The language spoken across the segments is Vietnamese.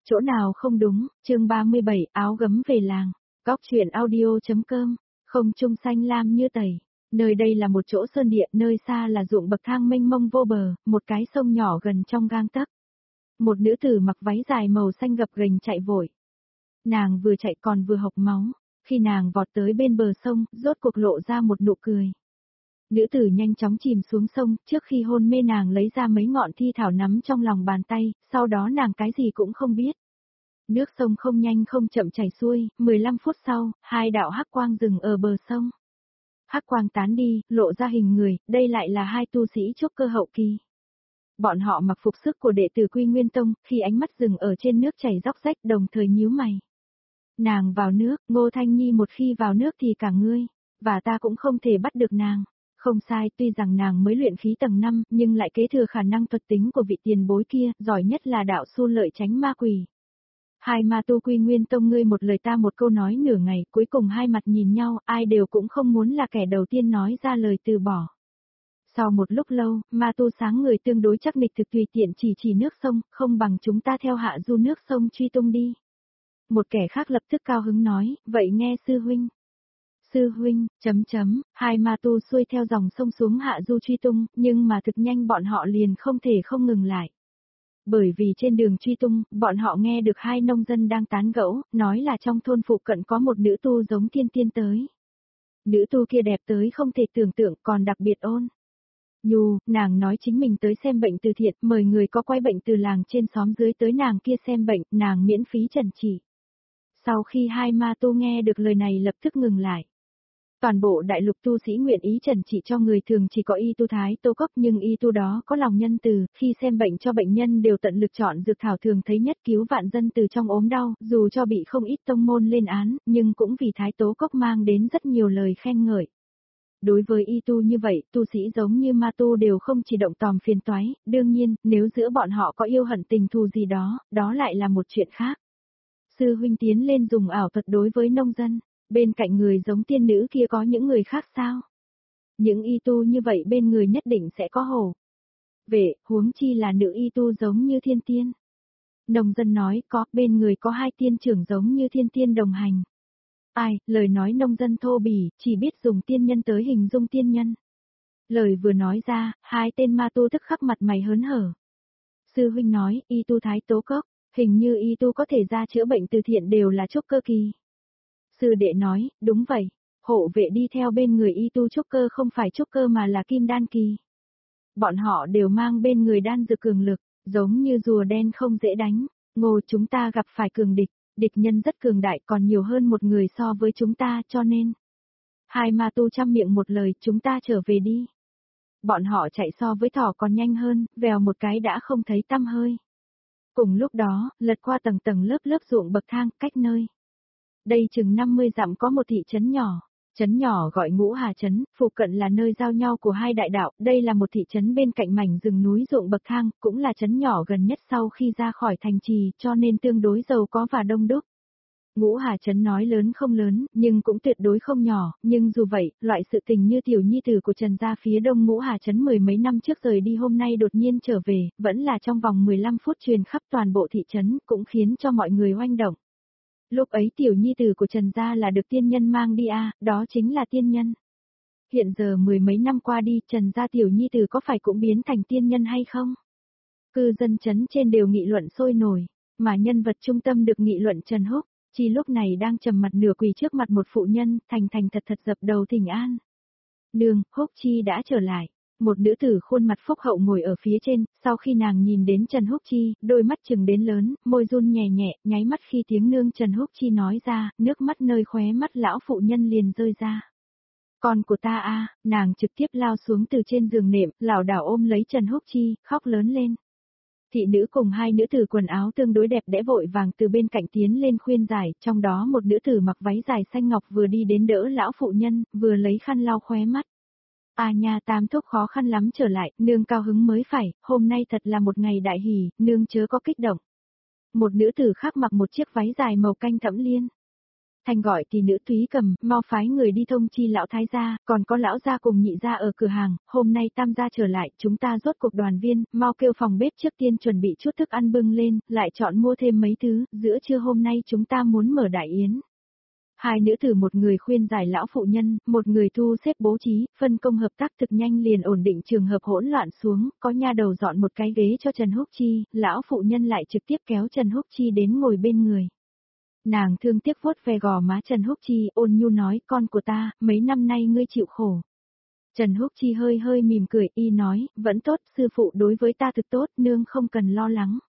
Chỗ nào không đúng, chương 37, áo gấm về làng. Góc truyện audio.com, không trung xanh lam như tẩy. Nơi đây là một chỗ sơn địa, nơi xa là ruộng bậc thang mênh mông vô bờ, một cái sông nhỏ gần trong gang tấc. Một nữ tử mặc váy dài màu xanh gập ghềnh chạy vội. Nàng vừa chạy còn vừa hộc máu, khi nàng vọt tới bên bờ sông, rốt cuộc lộ ra một nụ cười. Nữ tử nhanh chóng chìm xuống sông, trước khi hôn mê nàng lấy ra mấy ngọn thi thảo nắm trong lòng bàn tay, sau đó nàng cái gì cũng không biết. Nước sông không nhanh không chậm chảy xuôi, 15 phút sau, hai đạo hắc quang dừng ở bờ sông. Hắc quang tán đi, lộ ra hình người, đây lại là hai tu sĩ trúc cơ hậu kỳ. Bọn họ mặc phục sức của đệ tử Quy Nguyên Tông, khi ánh mắt dừng ở trên nước chảy róc rách đồng thời nhíu mày. Nàng vào nước, Ngô Thanh Nhi một khi vào nước thì cả ngươi, và ta cũng không thể bắt được nàng. Không sai, tuy rằng nàng mới luyện khí tầng 5, nhưng lại kế thừa khả năng thuật tính của vị tiền bối kia, giỏi nhất là đạo su lợi tránh ma quỷ. Hai ma tu Quy Nguyên Tông ngươi một lời ta một câu nói nửa ngày, cuối cùng hai mặt nhìn nhau, ai đều cũng không muốn là kẻ đầu tiên nói ra lời từ bỏ. Sau một lúc lâu, ma tu sáng người tương đối chắc nịch thực tùy tiện chỉ nước sông, không bằng chúng ta theo hạ du nước sông truy tung đi. Một kẻ khác lập tức cao hứng nói, vậy nghe sư huynh. Sư huynh, hai ma tu xuôi theo dòng sông xuống hạ du truy tung, nhưng mà thực nhanh bọn họ liền không thể không ngừng lại. Bởi vì trên đường truy tung, bọn họ nghe được hai nông dân đang tán gẫu, nói là trong thôn phụ cận có một nữ tu giống thiên tiên tới. Nữ tu kia đẹp tới không thể tưởng tượng, còn đặc biệt ôn nhu, nàng nói chính mình tới xem bệnh từ thiện, mời người có quay bệnh từ làng trên xóm dưới tới nàng kia xem bệnh, nàng miễn phí trần trị. Sau khi hai ma tu nghe được lời này lập tức ngừng lại. Toàn bộ đại lục tu sĩ nguyện ý trần trị cho người thường chỉ có y tu Thái Tô Cốc, nhưng y tu đó có lòng nhân từ, khi xem bệnh cho bệnh nhân đều tận lực chọn dược thảo thường thấy nhất cứu vạn dân từ trong ốm đau, dù cho bị không ít tông môn lên án, nhưng cũng vì Thái Tố Cốc mang đến rất nhiều lời khen ngợi. Đối với y tu như vậy, tu sĩ giống như ma tu đều không chỉ động tòm phiền toái, đương nhiên, nếu giữa bọn họ có yêu hận tình thù gì đó, đó lại là một chuyện khác. Sư huynh tiến lên dùng ảo thuật đối với nông dân. Bên cạnh người giống tiên nữ kia có những người khác sao? Những y tu như vậy bên người nhất định sẽ có hổ vệ, huống chi là nữ y tu giống như thiên tiên. Nông dân nói có, bên người có hai tiên trưởng giống như thiên tiên đồng hành. Ai, lời nói nông dân thô bỉ, chỉ biết dùng tiên nhân tới hình dung tiên nhân. Lời vừa nói ra, hai tên ma tu tức khắc mặt mày hớn hở. Sư huynh nói, y tu Thái Tố Cốc, hình như y tu có thể ra chữa bệnh từ thiện đều là trúc cơ kỳ. Sư đệ nói, đúng vậy, hộ vệ đi theo bên người y tu trúc cơ không phải trúc cơ mà là kim đan kỳ. Bọn họ đều mang bên người đan dược cường lực, giống như rùa đen không dễ đánh. Ngô, chúng ta gặp phải cường địch, địch nhân rất cường đại còn nhiều hơn một người so với chúng ta, cho nên. Hai ma tu trăm miệng một lời, chúng ta trở về đi. Bọn họ chạy so với thỏ còn nhanh hơn, vèo một cái đã không thấy tăm hơi. Cùng lúc đó, lật qua tầng tầng lớp lớp ruộng bậc thang, cách nơi. Đây chừng 50 dặm có một thị trấn nhỏ gọi Ngũ Hà Trấn, phụ cận là nơi giao nhau của hai đại đạo, đây là một thị trấn bên cạnh mảnh rừng núi ruộng bậc thang, cũng là trấn nhỏ gần nhất sau khi ra khỏi thành trì, cho nên tương đối giàu có và đông đúc. Ngũ Hà Trấn nói lớn không lớn, nhưng cũng tuyệt đối không nhỏ, nhưng dù vậy, loại sự tình như tiểu nhi tử của Trần gia phía đông Ngũ Hà Trấn mười mấy năm trước rời đi hôm nay đột nhiên trở về, vẫn là trong vòng 15 phút truyền khắp toàn bộ thị trấn, cũng khiến cho mọi người oanh động. Lúc ấy tiểu nhi tử của Trần gia là được tiên nhân mang đi đó chính là tiên nhân. Hiện giờ mười mấy năm qua đi, Trần gia tiểu nhi tử có phải cũng biến thành tiên nhân hay không? Cư dân trấn trên đều nghị luận sôi nổi, mà nhân vật trung tâm được nghị luận Trần Húc, chỉ lúc này đang trầm mặt nửa quỳ trước mặt một phụ nhân, thành thật dập đầu thỉnh an. Nương, Húc Chi đã trở lại. Một nữ tử khuôn mặt phúc hậu ngồi ở phía trên, sau khi nàng nhìn đến Trần Húc Chi, đôi mắt trừng đến lớn, môi run nhẹ nhẹ, nháy mắt khi tiếng nương Trần Húc Chi nói ra, nước mắt nơi khóe mắt lão phụ nhân liền rơi ra. Con của ta nàng trực tiếp lao xuống từ trên giường nệm, lảo đảo ôm lấy Trần Húc Chi, khóc lớn lên. Thị nữ cùng hai nữ tử quần áo tương đối đẹp đẽ vội vàng từ bên cạnh tiến lên khuyên giải, trong đó một nữ tử mặc váy dài xanh ngọc vừa đi đến đỡ lão phụ nhân, vừa lấy khăn lau khóe mắt. Nha, Tam thúc khó khăn lắm trở lại, nương cao hứng mới phải, hôm nay thật là một ngày đại hỷ, nương chớ có kích động. Một nữ tử khác mặc một chiếc váy dài màu canh thẫm liên. Thanh gọi thì nữ Túy Cầm, mau phái người đi thông chi lão thái gia, còn có lão gia cùng nhị gia ở cửa hàng, hôm nay tam gia trở lại, chúng ta rốt cuộc đoàn viên, mau kêu phòng bếp trước tiên chuẩn bị chút thức ăn bưng lên, lại chọn mua thêm mấy thứ, giữa trưa hôm nay chúng ta muốn mở đại yến. Hai nữ tử, một người khuyên giải lão phụ nhân, một người thu xếp bố trí, phân công hợp tác thực nhanh liền ổn định trường hợp hỗn loạn xuống, có nha đầu dọn một cái ghế cho Trần Húc Chi, lão phụ nhân lại trực tiếp kéo Trần Húc Chi đến ngồi bên người. Nàng thương tiếc vuốt ve gò má Trần Húc Chi, ôn nhu nói, con của ta, mấy năm nay ngươi chịu khổ. Trần Húc Chi hơi hơi mỉm cười, y nói, vẫn tốt, sư phụ đối với ta thực tốt, nương không cần lo lắng.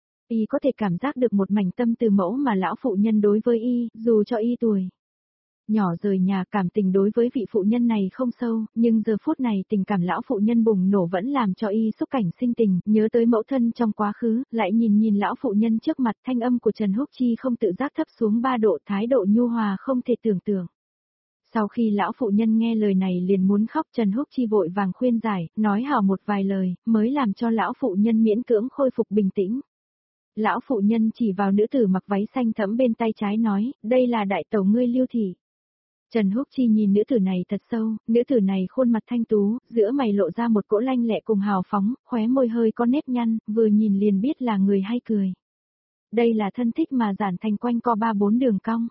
Y có thể cảm giác được một mảnh tâm từ mẫu mà lão phụ nhân đối với y, dù cho y tuổi nhỏ rời nhà, cảm tình đối với vị phụ nhân này không sâu, nhưng giờ phút này tình cảm lão phụ nhân bùng nổ vẫn làm cho y xúc cảnh sinh tình, nhớ tới mẫu thân trong quá khứ, lại nhìn lão phụ nhân trước mặt, thanh âm của Trần Húc Chi không tự giác thấp xuống 3 độ, thái độ nhu hòa không thể tưởng tượng. Sau khi lão phụ nhân nghe lời này liền muốn khóc, Trần Húc Chi vội vàng khuyên giải, nói hào một vài lời, mới làm cho lão phụ nhân miễn cưỡng khôi phục bình tĩnh. Lão phụ nhân chỉ vào nữ tử mặc váy xanh thẫm bên tay trái nói, đây là đại tẩu ngươi Lưu thị. Trần Húc Chi nhìn nữ tử này thật sâu, nữ tử này khuôn mặt thanh tú, giữa mày lộ ra một cỗ lanh lẹ cùng hào phóng, khóe môi hơi có nếp nhăn, vừa nhìn liền biết là người hay cười. Đây là thân thích mà Giản Thành quanh co 3-4 đường cong.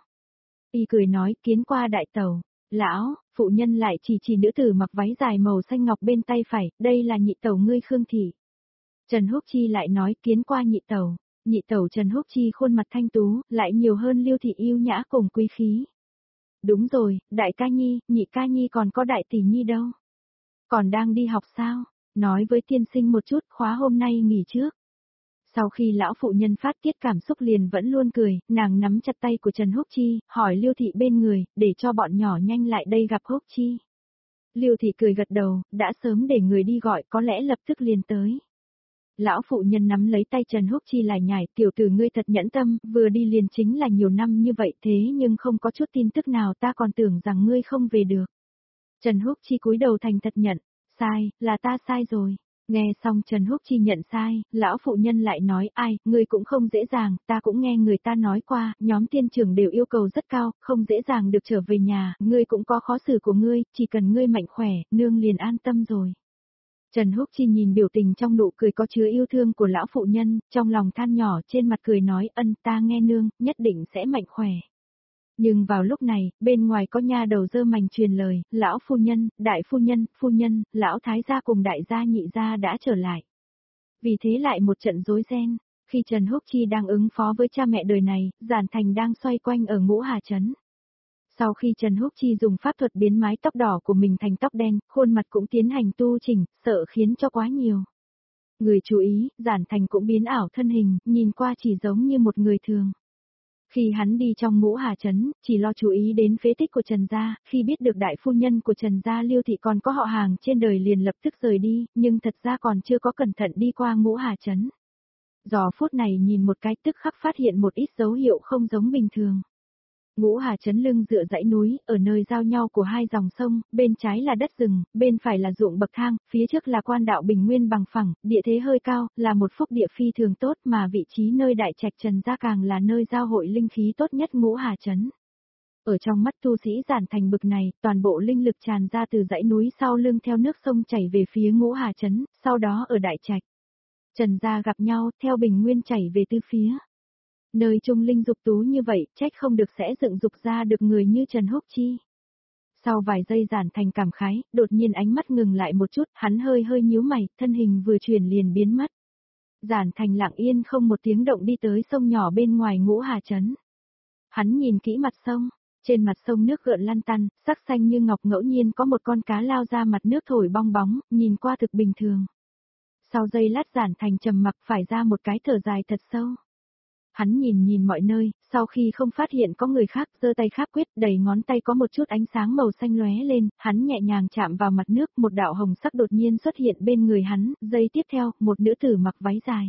Y cười nói, kiến qua đại tẩu. Lão, phụ nhân lại chỉ nữ tử mặc váy dài màu xanh ngọc bên tay phải, đây là nhị tẩu ngươi Khương thị. Trần Húc Chi lại nói, kiến qua nhị tẩu. Nhị tẩu Trần Húc Chi khuôn mặt thanh tú, lại nhiều hơn Lưu thị yêu nhã cùng quý khí. Đúng rồi, đại ca nhi, nhị ca nhi còn có đại tỷ nhi đâu? Còn đang đi học sao? Nói với tiên sinh một chút, khóa hôm nay nghỉ trước. Sau khi lão phụ nhân phát tiết cảm xúc liền vẫn luôn cười, nàng nắm chặt tay của Trần Húc Chi, hỏi Lưu thị bên người, để cho bọn nhỏ nhanh lại đây gặp Húc Chi. Lưu thị cười gật đầu, đã sớm để người đi gọi, có lẽ lập tức liền tới. Lão phụ nhân nắm lấy tay Trần Húc Chi lại nhảy, tiểu tử ngươi thật nhẫn tâm, vừa đi liền chính là nhiều năm như vậy thế nhưng không có chút tin tức nào, ta còn tưởng rằng ngươi không về được. Trần Húc Chi cúi đầu thành thật nhận, sai, là ta sai rồi. Nghe xong Trần Húc Chi nhận sai, lão phụ nhân lại nói, ai, ngươi cũng không dễ dàng, ta cũng nghe người ta nói qua, nhóm tiên trưởng đều yêu cầu rất cao, không dễ dàng được trở về nhà, ngươi cũng có khó xử của ngươi, chỉ cần ngươi mạnh khỏe, nương liền an tâm rồi. Trần Húc Chi nhìn biểu tình trong nụ cười có chứa yêu thương của lão phụ nhân, trong lòng than nhỏ, trên mặt cười nói, ân, ta nghe nương, nhất định sẽ mạnh khỏe. Nhưng vào lúc này, bên ngoài có nha đầu dơ mành truyền lời, lão phu nhân, lão thái gia cùng đại gia nhị gia đã trở lại. Vì thế lại một trận rối ren, khi Trần Húc Chi đang ứng phó với cha mẹ đời này, Giản Thành đang xoay quanh ở Ngũ Hà Trấn. Sau khi Trần Húc Chi dùng pháp thuật biến mái tóc đỏ của mình thành tóc đen, khuôn mặt cũng tiến hành tu chỉnh, sợ khiến cho quá nhiều người chú ý, Giản Thành cũng biến ảo thân hình, nhìn qua chỉ giống như một người thường. Khi hắn đi trong Ngũ Hà Trấn, chỉ lo chú ý đến phế tích của Trần gia, khi biết được đại phu nhân của Trần gia Lưu thị còn có họ hàng trên đời liền lập tức rời đi, nhưng thật ra còn chưa có cẩn thận đi qua Ngũ Hà Trấn. Giờ phút này nhìn một cái tức khắc phát hiện một ít dấu hiệu không giống bình thường. Ngũ Hà Trấn lưng dựa dãy núi, ở nơi giao nhau của hai dòng sông, bên trái là đất rừng, bên phải là ruộng bậc thang, phía trước là quan đạo bình nguyên bằng phẳng, địa thế hơi cao, là một phúc địa phi thường tốt mà vị trí nơi đại trạch Trần gia càng là nơi giao hội linh khí tốt nhất Ngũ Hà Trấn. Ở trong mắt tu sĩ Giản Thành bực này, toàn bộ linh lực tràn ra từ dãy núi sau lưng theo nước sông chảy về phía Ngũ Hà Trấn, sau đó ở đại trạch Trần gia gặp nhau, theo bình nguyên chảy về tứ phía. Nơi trung linh dục tú như vậy, trách không được sẽ dựng dục ra được người như Trần Húc Chi. Sau vài giây Giản Thành cảm khái, đột nhiên ánh mắt ngừng lại một chút, hắn hơi nhíu mày, thân hình vừa chuyển liền biến mất. Giản Thành lặng yên không một tiếng động đi tới sông nhỏ bên ngoài Ngũ Hà Trấn. Hắn nhìn kỹ mặt sông, trên mặt sông nước gợn lăn tăn, sắc xanh như ngọc, ngẫu nhiên có một con cá lao ra mặt nước thổi bong bóng, nhìn qua thực bình thường. Sau giây lát Giản Thành trầm mặc phải ra một cái thở dài thật sâu. Hắn nhìn mọi nơi, sau khi không phát hiện có người khác, giơ tay kháp quyết, đầy ngón tay có một chút ánh sáng màu xanh lóe lên, hắn nhẹ nhàng chạm vào mặt nước, một đạo hồng sắc đột nhiên xuất hiện bên người hắn, giây tiếp theo, một nữ tử mặc váy dài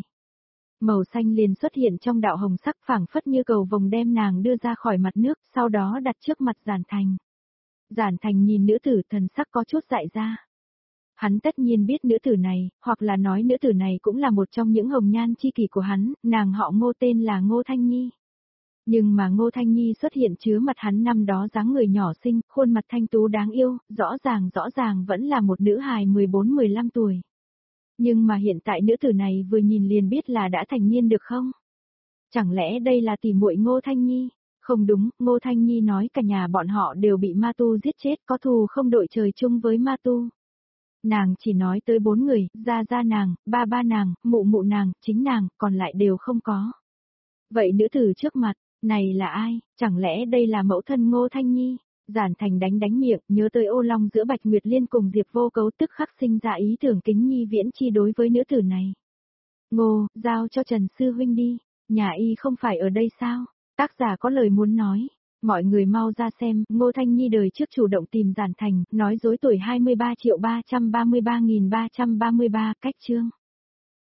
màu xanh liền xuất hiện trong đạo hồng sắc, phảng phất như cầu vồng đem nàng đưa ra khỏi mặt nước, sau đó đặt trước mặt Giản Thành. Giản Thành nhìn nữ tử, thần sắc có chút dại ra. Hắn tất nhiên biết nữ tử này, hoặc là nói nữ tử này cũng là một trong những hồng nhan chi kỷ của hắn, nàng họ Ngô tên là Ngô Thanh Nhi. Nhưng mà Ngô Thanh Nhi xuất hiện chứa mặt hắn năm đó dáng người nhỏ xinh, khuôn mặt thanh tú đáng yêu, rõ ràng vẫn là một nữ hài 14-15 tuổi. Nhưng mà hiện tại nữ tử này vừa nhìn liền biết là đã thành niên được không? Chẳng lẽ đây là tỷ muội Ngô Thanh Nhi? Không đúng, Ngô Thanh Nhi nói cả nhà bọn họ đều bị ma tu giết chết, có thù không đội trời chung với ma tu. Nàng chỉ nói tới 4 người, gia nàng, ba nàng, mụ nàng, chính nàng, còn lại đều không có. Vậy nữ tử trước mặt, này là ai? Chẳng lẽ đây là mẫu thân Ngô Thanh Nhi? Giản Thành đánh miệng, nhớ tới ô long giữa Bạch Nguyệt Liên cùng Diệp Vô Cấu tức khắc sinh ra ý tưởng kính nhi viễn chi đối với nữ tử này. Ngô, giao cho Trần Sư Huynh đi, nhà y không phải ở đây sao? Tác giả có lời muốn nói. Mọi người mau ra xem, Ngô Thanh Nhi đời trước chủ động tìm Giản Thành, nói dối tuổi 23.333.333 cách chương.